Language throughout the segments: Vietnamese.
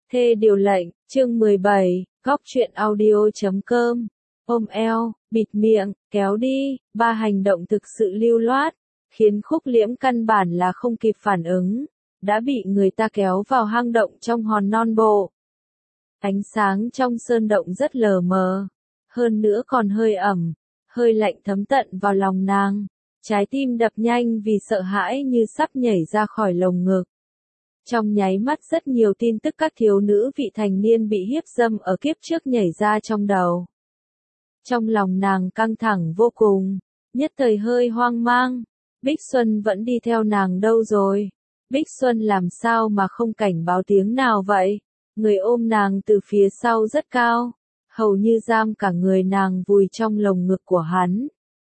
Thê điều lệnh, chương 17, góc truyện audio.com. Ôm eo, bịt miệng, kéo đi, ba hành động thực sự lưu loát, khiến Khúc Liễm căn bản là không kịp phản ứng, đã bị người ta kéo vào hang động trong hòn non bộ. Ánh sáng trong sơn động rất lờ mờ, hơn nữa còn hơi ẩm, hơi lạnh thấm tận vào lòng nàng, trái tim đập nhanh vì sợ hãi như sắp nhảy ra khỏi lồng ngực. Trong nháy mắt rất nhiều tin tức các thiếu nữ vị thành niên bị hiếp dâm ở kiếp trước nhảy ra trong đầu. Trong lòng nàng căng thẳng vô cùng, nhất thời hơi hoang mang, Bích Xuân vẫn đi theo nàng đâu rồi? Bích Xuân làm sao mà không cảnh báo tiếng nào vậy? Người ôm nàng từ phía sau rất cao, hầu như giam cả người nàng vùi trong lồng ngực của hắn.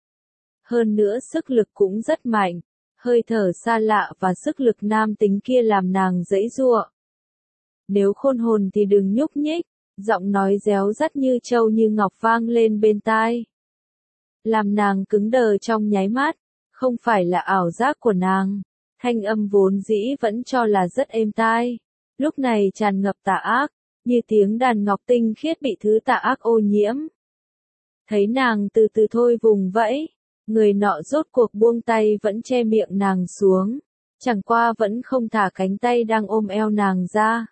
Hơn nữa sức lực cũng rất mạnh, hơi thở xa lạ và sức lực nam tính kia làm nàng giãy giụa. Nếu khôn hồn thì đừng nhúc nhích, giọng nói réo rắt như trâu như ngọc vang lên bên tai. Làm nàng cứng đờ trong nháy mắt, không phải là ảo giác của nàng, thanh âm vốn dĩ vẫn cho là rất êm tai, lúc này tràn ngập tà ác, như tiếng đàn ngọc tinh khiết bị thứ tà ác ô nhiễm. Thấy nàng từ từ thôi vùng vẫy, người nọ rốt cuộc buông tay vẫn che miệng nàng xuống, chẳng qua vẫn không thả cánh tay đang ôm eo nàng ra,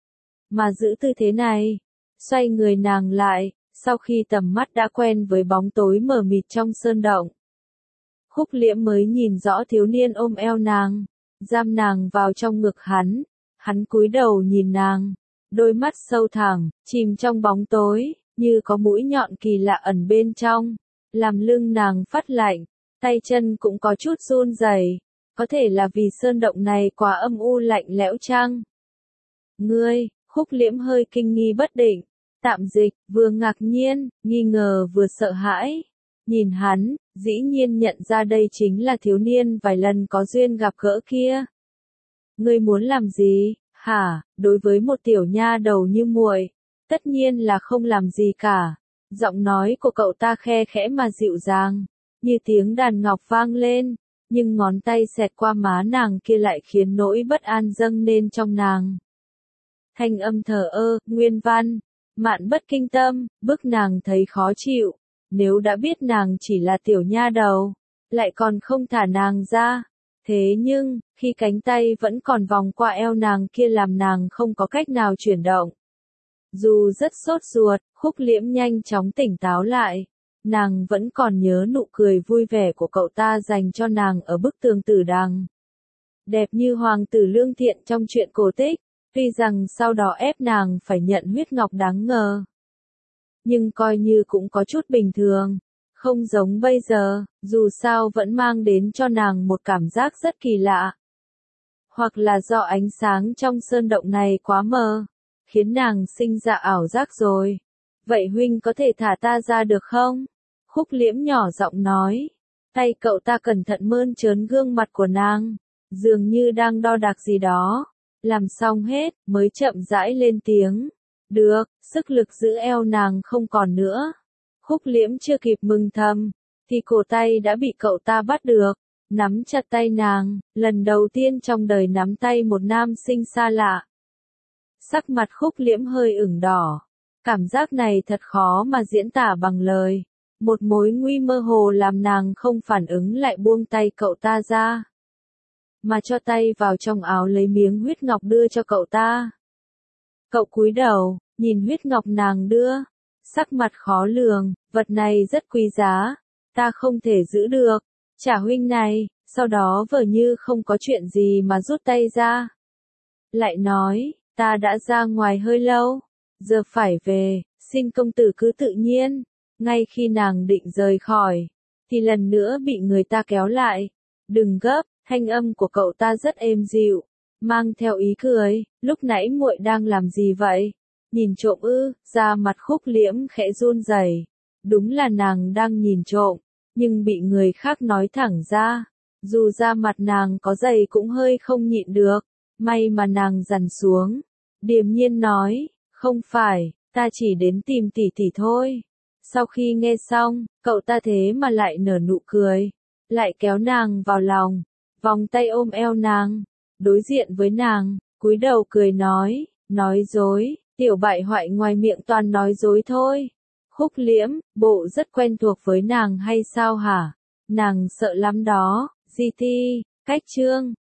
mà giữ tư thế này, xoay người nàng lại, sau khi tầm mắt đã quen với bóng tối mờ mịt trong sơn động. Khúc Liễm mới nhìn rõ thiếu niên ôm eo nàng, giam nàng vào trong ngực hắn cúi đầu nhìn nàng, đôi mắt sâu thẳm, chìm trong bóng tối, như có mũi nhọn kỳ lạ ẩn bên trong, làm lưng nàng phát lạnh, tay chân cũng có chút run rẩy, có thể là vì sơn động này quá âm u lạnh lẽo chăng? Ngươi, Khúc Liễm hơi kinh nghi bất định, tạm dịch, vừa ngạc nhiên, nghi ngờ vừa sợ hãi. Nhìn hắn, dĩ nhiên nhận ra đây chính là thiếu niên vài lần có duyên gặp gỡ kia. Ngươi muốn làm gì, hả? Đối với một tiểu nha đầu như muội, tất nhiên là không làm gì cả. Giọng nói của cậu ta khe khẽ mà dịu dàng, như tiếng đàn ngọc vang lên, nhưng ngón tay xẹt qua má nàng kia lại khiến nỗi bất an dâng lên trong nàng. Thanh âm thờ ơ, nguyên văn, mạn bất kinh tâm, bức nàng thấy khó chịu. Nếu đã biết nàng chỉ là tiểu nha đầu, lại còn không thả nàng ra. Thế nhưng, khi cánh tay vẫn còn vòng qua eo nàng kia làm nàng không có cách nào chuyển động. Dù rất sốt ruột, Khúc Liễm nhanh chóng tỉnh táo lại. Nàng vẫn còn nhớ nụ cười vui vẻ của cậu ta dành cho nàng ở bức tường tử đằng. Đẹp như hoàng tử lương thiện trong truyện cổ tích, tuy rằng sau đó ép nàng phải nhận huyết ngọc đáng ngờ. Nhưng coi như cũng có chút bình thường, không giống bây giờ, dù sao vẫn mang đến cho nàng một cảm giác rất kỳ lạ. Hoặc là do ánh sáng trong sơn động này quá mờ, khiến nàng sinh ra ảo giác rồi. Vậy huynh có thể thả ta ra được không? Khúc Liễm nhỏ giọng nói, tay cậu ta cẩn thận mơn trớn gương mặt của nàng, dường như đang đo đạc gì đó. Làm xong hết, mới chậm rãi lên tiếng. Được, sức lực giữ eo nàng không còn nữa. Khúc Liễm chưa kịp mừng thầm, thì cổ tay đã bị cậu ta bắt được, nắm chặt tay nàng, lần đầu tiên trong đời nắm tay một nam sinh xa lạ. Sắc mặt Khúc Liễm hơi ửng đỏ, cảm giác này thật khó mà diễn tả bằng lời, một mối nguy mơ hồ làm nàng không phản ứng lại buông tay cậu ta ra, mà cho tay vào trong áo lấy miếng huyết ngọc đưa cho cậu ta. Cậu cúi đầu, nhìn huyết ngọc nàng đưa, sắc mặt khó lường, vật này rất quý giá, ta không thể giữ được, trả huynh này, sau đó vờ như không có chuyện gì mà rút tay ra. Lại nói, ta đã ra ngoài hơi lâu, giờ phải về, xin công tử cứ tự nhiên. Ngay khi nàng định rời khỏi, thì lần nữa bị người ta kéo lại. Đừng gấp, thanh âm của cậu ta rất êm dịu, mang theo ý cười, lúc nãy muội đang làm gì vậy? Nhìn trộm ư? Da mặt Khúc Liễm khẽ run rẩy. Đúng là nàng đang nhìn trộm, nhưng bị người khác nói thẳng ra. Dù da mặt nàng có dày cũng hơi không nhịn được, may mà nàng dằn xuống. Điềm nhiên nói, không phải, ta chỉ đến tìm tỷ tỷ thôi. Sau khi nghe xong, cậu ta thế mà lại nở nụ cười, lại kéo nàng vào lòng, vòng tay ôm eo nàng, đối diện với nàng, cúi đầu cười nói, Nói dối, tiểu bại hoại ngoài miệng toàn nói dối thôi. Khúc Liễm, bộ rất quen thuộc với nàng hay sao hả? Nàng sợ lắm đó. GT, cách chương.